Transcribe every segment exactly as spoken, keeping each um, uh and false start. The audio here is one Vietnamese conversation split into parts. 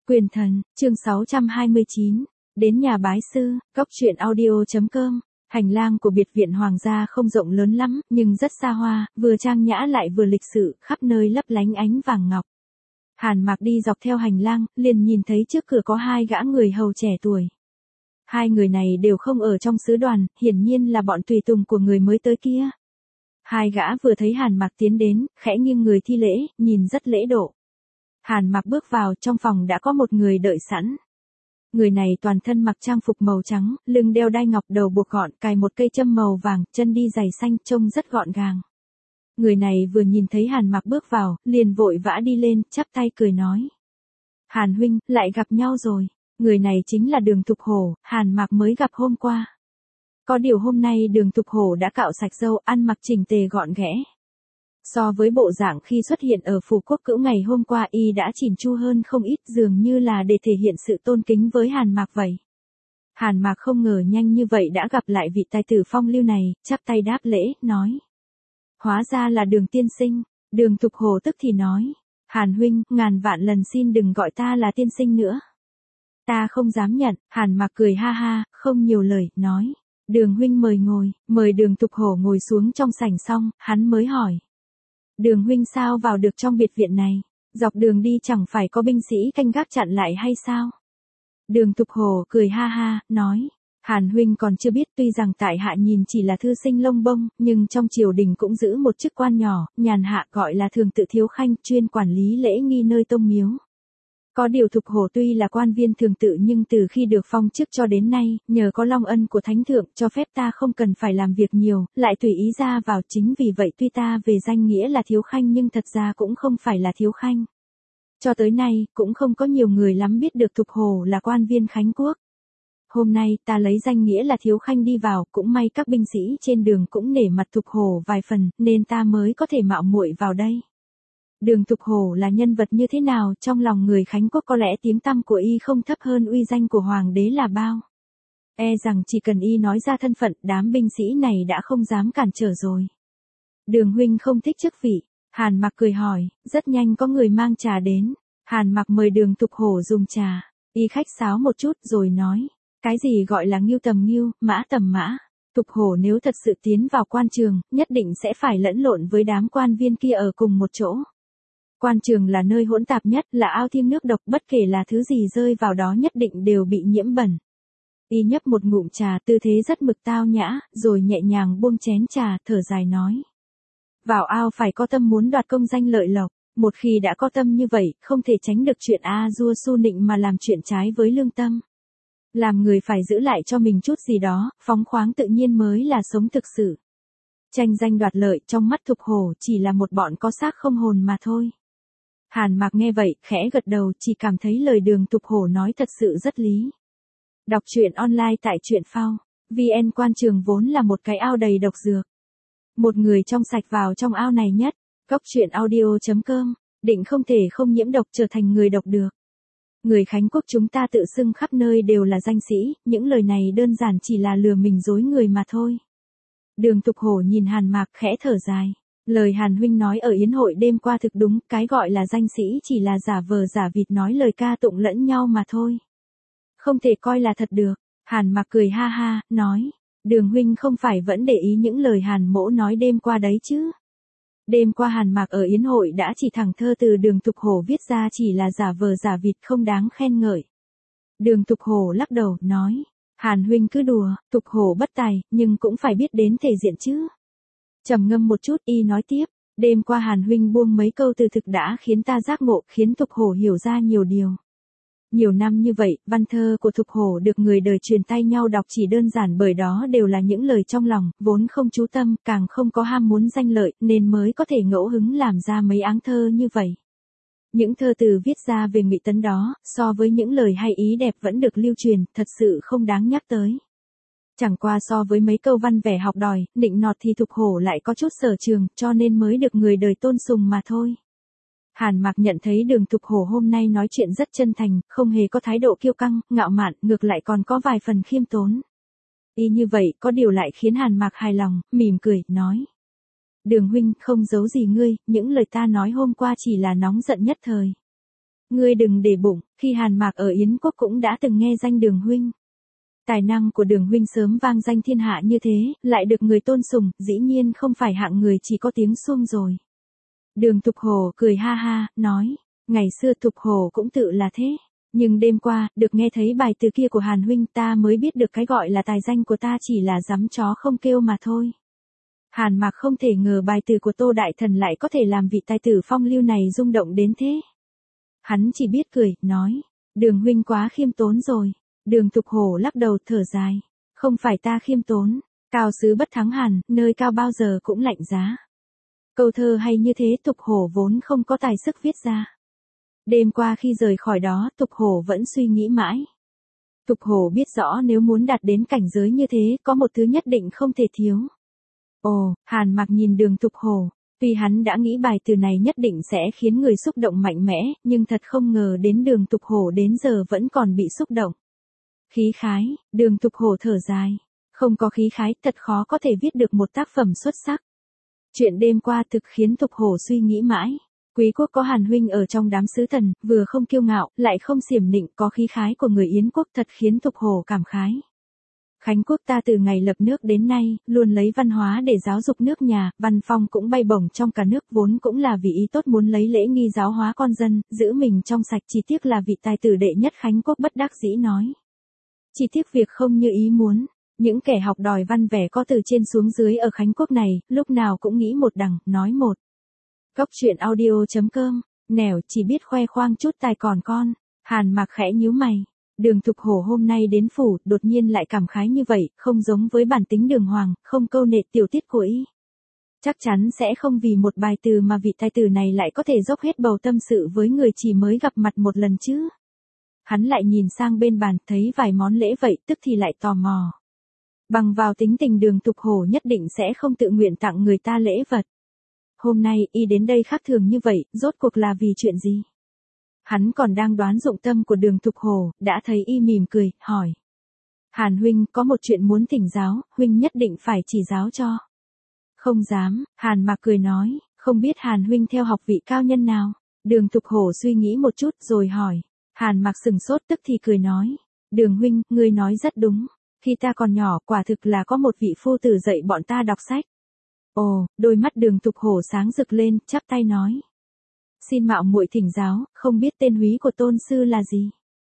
Quyền thần, chương sáu trăm hai mươi chín, đến nhà bái sư, góc truyện audio.com. Hành lang của biệt viện hoàng gia không rộng lớn lắm, nhưng rất xa hoa, vừa trang nhã lại vừa lịch sự, khắp nơi lấp lánh ánh vàng ngọc. Hàn Mạc đi dọc theo hành lang, liền nhìn thấy trước cửa có hai gã người hầu trẻ tuổi. Hai người này đều không ở trong sứ đoàn, hiển nhiên là bọn tùy tùng của người mới tới kia. Hai gã vừa thấy Hàn Mạc tiến đến, khẽ nghiêng người thi lễ, nhìn rất lễ độ. Hàn Mạc bước vào, trong phòng đã có một người đợi sẵn. Người này toàn thân mặc trang phục màu trắng, lưng đeo đai ngọc, đầu buộc gọn, cài một cây châm màu vàng, chân đi giày xanh, trông rất gọn gàng. Người này vừa nhìn thấy Hàn Mạc bước vào, liền vội vã đi lên, chắp tay cười nói. Hàn huynh, lại gặp nhau rồi. Người này chính là Đường Thục Hổ, Hàn Mạc mới gặp hôm qua. Có điều hôm nay Đường Thục Hổ đã cạo sạch râu, ăn mặc chỉnh tề gọn ghẽ. So với bộ dạng khi xuất hiện ở phủ quốc cữu ngày hôm qua, y đã chỉn chu hơn không ít, dường như là để thể hiện sự tôn kính với Hàn Mạc vậy. Hàn Mạc không ngờ nhanh như vậy đã gặp lại vị tài tử phong lưu này, chắp tay đáp lễ, nói. Hóa ra là Đường tiên sinh. Đường Thục Hổ tức thì nói. Hàn huynh, ngàn vạn lần xin đừng gọi ta là tiên sinh nữa. Ta không dám nhận. Hàn Mạc cười ha ha, không nhiều lời, nói. Đường huynh mời ngồi, mời Đường Thục Hổ ngồi xuống trong sảnh xong, hắn mới hỏi. Đường huynh sao vào được trong biệt viện này? Dọc đường đi chẳng phải có binh sĩ canh gác chặn lại hay sao? Đường Thục Hổ cười ha ha, nói. Hàn huynh còn chưa biết, tuy rằng tại hạ nhìn chỉ là thư sinh lông bông, nhưng trong triều đình cũng giữ một chức quan nhỏ, nhàn hạ, gọi là thường tự thiếu khanh, chuyên quản lý lễ nghi nơi tông miếu. Có điều Thục Hổ tuy là quan viên thường tự, nhưng từ khi được phong chức cho đến nay, nhờ có long ân của thánh thượng cho phép ta không cần phải làm việc nhiều, lại tùy ý ra vào, chính vì vậy tuy ta về danh nghĩa là thiếu khanh nhưng thật ra cũng không phải là thiếu khanh. Cho tới nay, cũng không có nhiều người lắm biết được Thục Hổ là quan viên Khánh quốc. Hôm nay ta lấy danh nghĩa là thiếu khanh đi vào, cũng may các binh sĩ trên đường cũng nể mặt Thục Hổ vài phần, nên ta mới có thể mạo muội vào đây. Đường Thục Hổ là nhân vật như thế nào, trong lòng người Khánh quốc có lẽ tiếng tăm của y không thấp hơn uy danh của hoàng đế là bao. E rằng chỉ cần y nói ra thân phận, đám binh sĩ này đã không dám cản trở rồi. Đường huynh không thích chức vị. Hàn Mạc cười hỏi, rất nhanh có người mang trà đến. Hàn Mạc mời Đường Thục Hổ dùng trà. Y khách sáo một chút rồi nói, cái gì gọi là ngưu tầm ngưu, mã tầm mã. Thục Hổ nếu thật sự tiến vào quan trường, nhất định sẽ phải lẫn lộn với đám quan viên kia ở cùng một chỗ. Quan trường là nơi hỗn tạp nhất, là ao thiêng nước độc, bất kể là thứ gì rơi vào đó nhất định đều bị nhiễm bẩn. Y nhấp một ngụm trà, tư thế rất mực tao nhã, rồi nhẹ nhàng buông chén trà, thở dài nói. Vào ao phải có tâm muốn đoạt công danh lợi lộc, một khi đã có tâm như vậy, không thể tránh được chuyện a dua su nịnh mà làm chuyện trái với lương tâm. Làm người phải giữ lại cho mình chút gì đó, phóng khoáng tự nhiên mới là sống thực sự. Tranh danh đoạt lợi trong mắt Thục Hổ chỉ là một bọn có xác không hồn mà thôi. Hàn Mạc nghe vậy, khẽ gật đầu, chỉ cảm thấy lời Đường Thục Hổ nói thật sự rất lý. Đọc truyện online tại truyện phao. vê en quan trường vốn là một cái ao đầy độc dược. Một người trong sạch vào trong ao này nhất, góc truyện audio.com, định không thể không nhiễm độc trở thành người độc được. Người Khánh quốc chúng ta tự xưng khắp nơi đều là danh sĩ, những lời này đơn giản chỉ là lừa mình dối người mà thôi. Đường Thục Hổ nhìn Hàn Mạc khẽ thở dài. Lời Hàn huynh nói ở yến hội đêm qua thực đúng, cái gọi là danh sĩ chỉ là giả vờ giả vịt nói lời ca tụng lẫn nhau mà thôi. Không thể coi là thật được. Hàn Mạc cười ha ha, nói. Đường huynh không phải vẫn để ý những lời Hàn mỗ nói đêm qua đấy chứ. Đêm qua Hàn Mạc ở yến hội đã chỉ thẳng thơ từ Đường Thục Hổ viết ra chỉ là giả vờ giả vịt, không đáng khen ngợi. Đường Thục Hổ lắc đầu, nói. Hàn huynh cứ đùa, Thục Hổ bất tài, nhưng cũng phải biết đến thể diện chứ. Trầm ngâm một chút, y nói tiếp. Đêm qua Hàn huynh buông mấy câu từ thực đã khiến ta giác ngộ, khiến Thục Hổ hiểu ra nhiều điều. Nhiều năm như vậy, văn thơ của Thục Hổ được người đời truyền tay nhau đọc chỉ đơn giản bởi đó đều là những lời trong lòng, vốn không chú tâm, càng không có ham muốn danh lợi, nên mới có thể ngẫu hứng làm ra mấy áng thơ như vậy. Những thơ từ viết ra về Ngụy Tấn đó, so với những lời hay ý đẹp vẫn được lưu truyền, thật sự không đáng nhắc tới. Chẳng qua so với mấy câu văn vẻ học đòi, nịnh nọt thì Thục Hổ lại có chút sở trường, cho nên mới được người đời tôn sùng mà thôi. Hàn Mạc nhận thấy Đường Thục Hổ hôm nay nói chuyện rất chân thành, không hề có thái độ kiêu căng, ngạo mạn, ngược lại còn có vài phần khiêm tốn. Y như vậy, có điều lại khiến Hàn Mạc hài lòng, mỉm cười, nói. Đường huynh, không giấu gì ngươi, những lời ta nói hôm qua chỉ là nóng giận nhất thời. Ngươi đừng để bụng, khi Hàn Mạc ở Yến Quốc cũng đã từng nghe danh Đường huynh. Tài năng của Đường huynh sớm vang danh thiên hạ như thế, lại được người tôn sùng, dĩ nhiên không phải hạng người chỉ có tiếng xuông rồi. Đường Thục Hổ cười ha ha, nói, ngày xưa Thục Hổ cũng tự là thế. Nhưng đêm qua, được nghe thấy bài từ kia của Hàn huynh ta mới biết được cái gọi là tài danh của ta chỉ là giấm chó không kêu mà thôi. Hàn Mạc không thể ngờ bài từ của Tô Đại Thần lại có thể làm vị tài tử phong lưu này rung động đến thế. Hắn chỉ biết cười, nói, Đường huynh quá khiêm tốn rồi. Đường Thục Hổ lắc đầu thở dài, không phải ta khiêm tốn, cao sứ bất thắng hàn, nơi cao bao giờ cũng lạnh giá. Câu thơ hay như thế Thục Hổ vốn không có tài sức viết ra. Đêm qua khi rời khỏi đó Thục Hổ vẫn suy nghĩ mãi. Thục Hổ biết rõ nếu muốn đạt đến cảnh giới như thế có một thứ nhất định không thể thiếu. Ồ, Hàn Mạc nhìn Đường Thục Hổ, tuy hắn đã nghĩ bài từ này nhất định sẽ khiến người xúc động mạnh mẽ, nhưng thật không ngờ đến Đường Thục Hổ đến giờ vẫn còn bị xúc động. Khí khái, Đường Thục Hổ thở dài, không có khí khái thật khó có thể viết được một tác phẩm xuất sắc. Chuyện đêm qua thực khiến Thục Hổ suy nghĩ mãi. Quý quốc có Hàn huynh ở trong đám sứ thần, vừa không kiêu ngạo, lại không xiểm nịnh, có khí khái của người Yến quốc thật khiến Thục Hổ cảm khái. Khánh quốc ta từ ngày lập nước đến nay, luôn lấy văn hóa để giáo dục nước nhà, văn phong cũng bay bổng trong cả nước vốn cũng là vì ý tốt muốn lấy lễ nghi giáo hóa con dân, giữ mình trong sạch chỉ tiếc là vị tài tử đệ nhất Khánh quốc bất đắc dĩ nói. Chỉ tiếc việc không như ý muốn, những kẻ học đòi văn vẻ có từ trên xuống dưới ở Khánh quốc này, lúc nào cũng nghĩ một đằng, nói một. Góc truyện audio chấm com, nẻo chỉ biết khoe khoang chút tài còn con, Hàn Mạc khẽ nhíu mày. Đường Thục Hổ hôm nay đến phủ, đột nhiên lại cảm khái như vậy, không giống với bản tính Đường Hoàng, không câu nệ tiểu tiết của y. Chắc chắn sẽ không vì một bài từ mà vị tài tử này lại có thể dốc hết bầu tâm sự với người chỉ mới gặp mặt một lần chứ. Hắn lại nhìn sang bên bàn, thấy vài món lễ vậy, tức thì lại tò mò. Bằng vào tính tình Đường Thục Hổ nhất định sẽ không tự nguyện tặng người ta lễ vật. Hôm nay, y đến đây khác thường như vậy, rốt cuộc là vì chuyện gì? Hắn còn đang đoán dụng tâm của Đường Thục Hổ, đã thấy y mỉm cười, hỏi. Hàn huynh, có một chuyện muốn thỉnh giáo, huynh nhất định phải chỉ giáo cho. Không dám, Hàn Mạc cười nói, không biết Hàn huynh theo học vị cao nhân nào? Đường Thục Hổ suy nghĩ một chút, rồi hỏi. Hàn Mạc sừng sốt tức thì cười nói. Đường huynh, ngươi nói rất đúng. Khi ta còn nhỏ, quả thực là có một vị phu tử dạy bọn ta đọc sách. Ồ, đôi mắt Đường Thục Hổ sáng rực lên, chắp tay nói. Xin mạo muội thỉnh giáo, không biết tên húy của tôn sư là gì?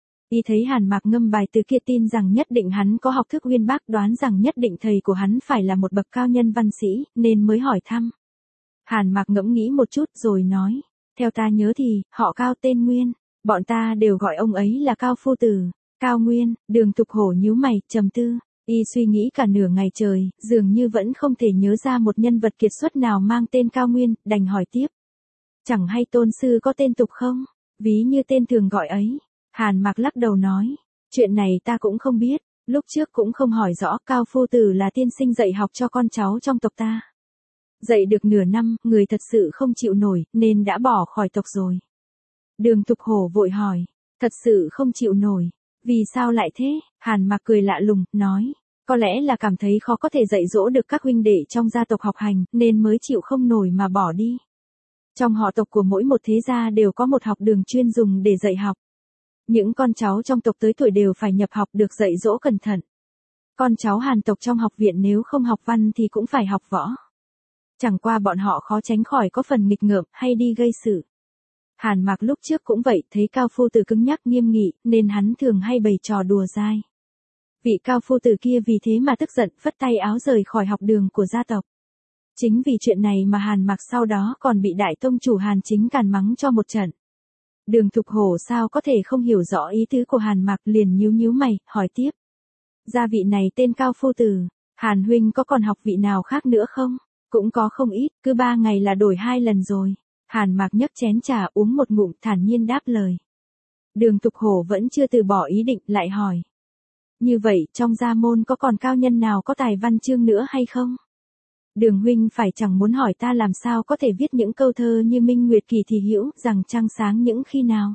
Y thấy Hàn Mạc ngâm bài từ kia tin rằng nhất định hắn có học thức uyên bác, đoán rằng nhất định thầy của hắn phải là một bậc cao nhân văn sĩ, nên mới hỏi thăm. Hàn Mạc ngẫm nghĩ một chút rồi nói, theo ta nhớ thì, họ Cao tên Nguyên, bọn ta đều gọi ông ấy là Cao phu tử. Cao Nguyên, Đường Thục Hổ nhíu mày, trầm tư, y suy nghĩ cả nửa ngày trời, dường như vẫn không thể nhớ ra một nhân vật kiệt xuất nào mang tên Cao Nguyên, đành hỏi tiếp. Chẳng hay tôn sư có tên tục không? Ví như tên thường gọi ấy. Hàn Mạc lắc đầu nói, chuyện này ta cũng không biết, lúc trước cũng không hỏi rõ. Cao phu tử là tiên sinh dạy học cho con cháu trong tộc ta. Dạy được nửa năm, người thật sự không chịu nổi, nên đã bỏ khỏi tộc rồi. Đường Thục Hổ vội hỏi, thật sự không chịu nổi, vì sao lại thế? Hàn Mạc cười lạ lùng, nói, có lẽ là cảm thấy khó có thể dạy dỗ được các huynh đệ trong gia tộc học hành, nên mới chịu không nổi mà bỏ đi. Trong họ tộc của mỗi một thế gia đều có một học đường chuyên dùng để dạy học. Những con cháu trong tộc tới tuổi đều phải nhập học được dạy dỗ cẩn thận. Con cháu Hàn tộc trong học viện nếu không học văn thì cũng phải học võ. Chẳng qua bọn họ khó tránh khỏi có phần nghịch ngợm hay đi gây sự. Hàn Mạc lúc trước cũng vậy, thấy Cao phu tử cứng nhắc nghiêm nghị, nên hắn thường hay bày trò đùa dai. Vị Cao phu tử kia vì thế mà tức giận, phất tay áo rời khỏi học đường của gia tộc. Chính vì chuyện này mà Hàn Mạc sau đó còn bị đại tông chủ Hàn Chính càn mắng cho một trận. Đường Thục Hổ sao có thể không hiểu rõ ý tứ của Hàn Mạc, liền nhíu nhíu mày, hỏi tiếp. Gia vị này tên Cao phu tử, Hàn huynh có còn học vị nào khác nữa không? Cũng có không ít, cứ ba ngày là đổi hai lần rồi. Hàn Mạc nhấc chén trà uống một ngụm, thản nhiên đáp lời. Đường Thục Hổ vẫn chưa từ bỏ ý định, lại hỏi. Như vậy, trong gia môn có còn cao nhân nào có tài văn chương nữa hay không? Đường huynh phải chẳng muốn hỏi ta làm sao có thể viết những câu thơ như Minh Nguyệt Kỳ thì hữu, rằng trăng sáng những khi nào?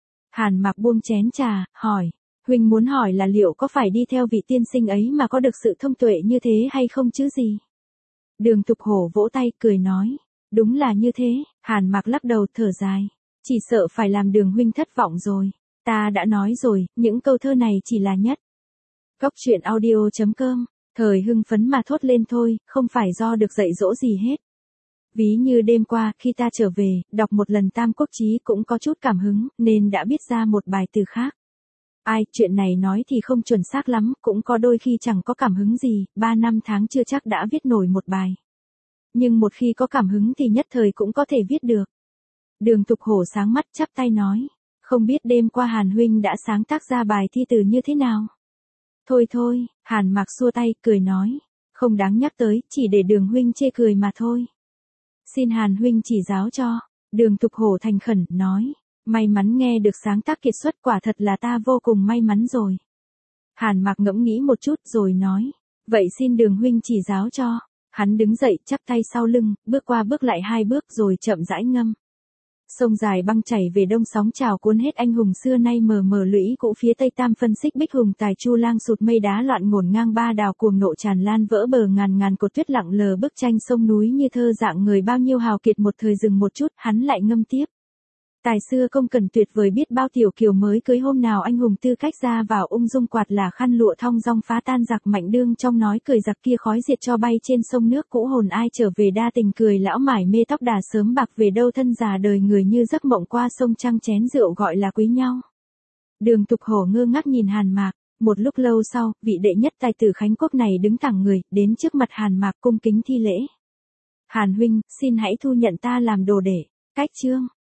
Hàn Mạc buông chén trà, hỏi. Huynh muốn hỏi là liệu có phải đi theo vị tiên sinh ấy mà có được sự thông tuệ như thế hay không chứ gì? Đường Thục Hổ vỗ tay, cười nói. Đúng là như thế. Hàn Mạc lắc đầu thở dài. Chỉ sợ phải làm Đường huynh thất vọng rồi. Ta đã nói rồi, những câu thơ này chỉ là nhất. Cốc truyện audio chấm com, thời hưng phấn mà thốt lên thôi, không phải do được dạy dỗ gì hết. Ví như đêm qua, khi ta trở về, đọc một lần Tam Quốc Chí cũng có chút cảm hứng, nên đã viết ra một bài từ khác. Ai, chuyện này nói thì không chuẩn xác lắm, cũng có đôi khi chẳng có cảm hứng gì, ba năm tháng chưa chắc đã viết nổi một bài. Nhưng một khi có cảm hứng thì nhất thời cũng có thể viết được. Đường Thục Hổ sáng mắt chắp tay nói, không biết đêm qua Hàn huynh đã sáng tác ra bài thi từ như thế nào? Thôi thôi, Hàn Mạc xua tay, cười nói, không đáng nhắc tới, chỉ để Đường huynh chê cười mà thôi. Xin Hàn huynh chỉ giáo cho. Đường Thục Hổ thành khẩn, nói, may mắn nghe được sáng tác kiệt xuất, quả thật là ta vô cùng may mắn rồi. Hàn Mạc ngẫm nghĩ một chút rồi nói, vậy xin Đường huynh chỉ giáo cho. Hắn đứng dậy, chắp tay sau lưng, bước qua bước lại hai bước rồi chậm rãi ngâm. Sông dài băng chảy về đông, sóng trào cuốn hết anh hùng xưa nay mờ mờ lũy cũ phía tây, tam phân xích bích hùng tài chu lang sụt mây đá loạn ngổn ngang, ba đào cuồng nộ tràn lan vỡ bờ, ngàn ngàn cột tuyết lặng lờ, bức tranh sông núi như thơ dạng người, bao nhiêu hào kiệt một thời dừng một chút, hắn lại ngâm tiếp. Tài xưa công cần tuyệt vời biết bao, tiểu kiều mới cưới hôm nào anh hùng tư cách ra vào, ung dung quạt là khăn lụa thong dong phá tan giặc, mạnh đương trong nói cười giặc kia khói diệt cho bay trên sông nước cũ, hồn ai trở về đa tình cười lão mải mê, tóc đà sớm bạc về đâu, thân già đời người như giấc mộng, qua sông trăng chén rượu gọi là quý nhau. Đường Thục Hổ ngơ ngác nhìn Hàn Mạc, một lúc lâu sau, vị đệ nhất tài tử Khánh Quốc này đứng thẳng người, đến trước mặt Hàn Mạc cung kính thi lễ. Hàn huynh, xin hãy thu nhận ta làm đồ đệ. Cách chương